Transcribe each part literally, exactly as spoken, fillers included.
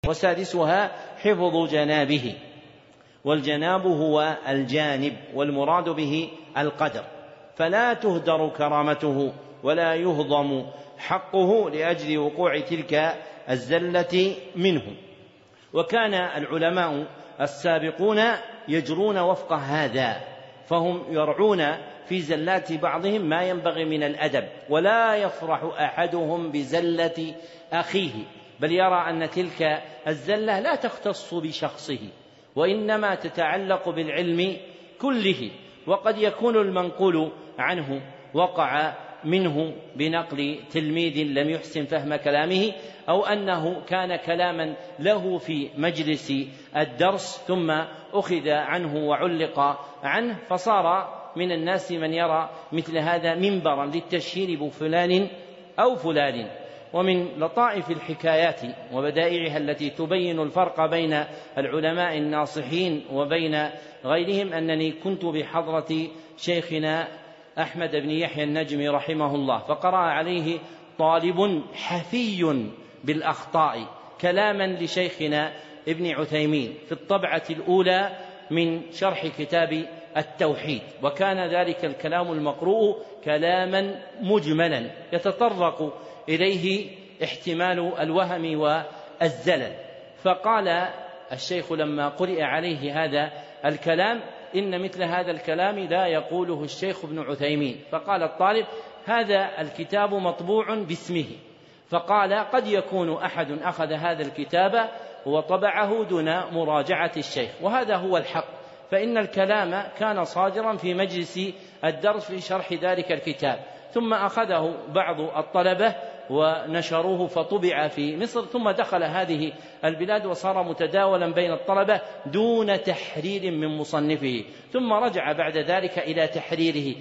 وسادسها حفظ جنابه، والجناب هو الجانب، والمراد به القدر، فلا تهدر كرامته ولا يهضم حقه لأجل وقوع تلك الزلة منه. وكان العلماء السابقون يجرون وفق هذا، فهم يرعون في زلات بعضهم ما ينبغي من الأدب، ولا يفرح أحدهم بزلة أخيه، بل يرى أن تلك الزلة لا تختص بشخصه وإنما تتعلق بالعلم كله، وقد يكون المنقول عنه وقع منه بنقل تلميذ لم يحسن فهم كلامه، أو أنه كان كلاما له في مجلس الدرس ثم أخذ عنه وعلق عنه، فصار من الناس من يرى مثل هذا منبرا للتشهير بفلان أو فلان. ومن لطائف الحكايات وبدائعها التي تبين الفرق بين العلماء الناصحين وبين غيرهم أنني كنت بحضرة شيخنا أحمد بن يحيى النجمي رحمه الله، فقرأ عليه طالب حفي بالأخطاء كلاما لشيخنا ابن عثيمين في الطبعة الأولى من شرح كتاب التوحيد، وكان ذلك الكلام المقروء كلاما مجملا يتطرق إليه احتمال الوهم والزلل. فقال الشيخ لما قرئ عليه هذا الكلام: إن مثل هذا الكلام لا يقوله الشيخ ابن عثيمين. فقال الطالب: هذا الكتاب مطبوع باسمه. فقال: قد يكون أحد أخذ هذا الكتاب وطبعه دون مراجعة الشيخ، وهذا هو الحق، فإن الكلام كان صادرا في مجلس الدرس في شرح ذلك الكتاب، ثم أخذه بعض الطلبة ونشروه فطبع في مصر، ثم دخل هذه البلاد وصار متداولا بين الطلبة دون تحرير من مصنفه، ثم رجع بعد ذلك إلى تحريره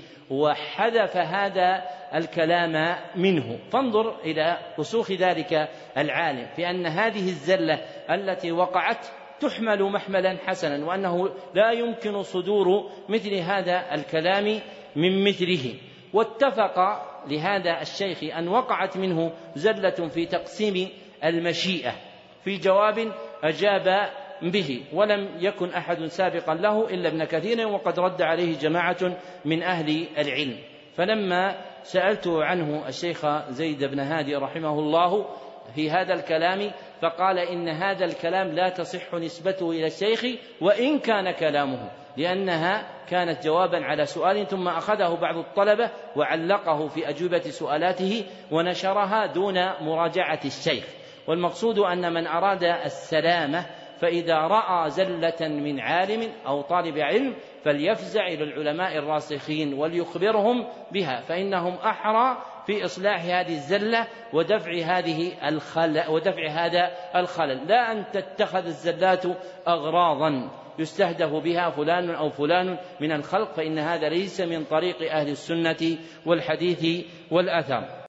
وحذف هذا الكلام منه. فانظر إلى رسوخ ذلك العالم في أن هذه الزلة التي وقعت تحمل محملا حسنا، وأنه لا يمكن صدور مثل هذا الكلام من مثله. واتفق لهذا الشيخ أن وقعت منه زلة في تقسيم المشيئة في جواب أجاب به، ولم يكن أحد سابقا له إلا ابن كثير، وقد رد عليه جماعة من أهل العلم. فلما سألته عنه الشيخ زيد بن هادي رحمه الله في هذا الكلام، فقال: إن هذا الكلام لا تصح نسبته إلى الشيخ وإن كان كلامه، لأنها كانت جوابا على سؤال، ثم أخذه بعض الطلبة وعلقه في أجوبة سؤالاته ونشرها دون مراجعة الشيخ. والمقصود أن من أراد السلامة فإذا رأى زلة من عالم أو طالب علم فليفزع إلى العلماء الراسخين وليخبرهم بها، فإنهم أحرى في إصلاح هذه الزلة ودفع هذه الخلل ودفع هذا الخلل، لا أن تتخذ الزلات أغراضا يستهدف بها فلان أو فلان من الخلق، فإن هذا ليس من طريق أهل السنة والحديث والأثر.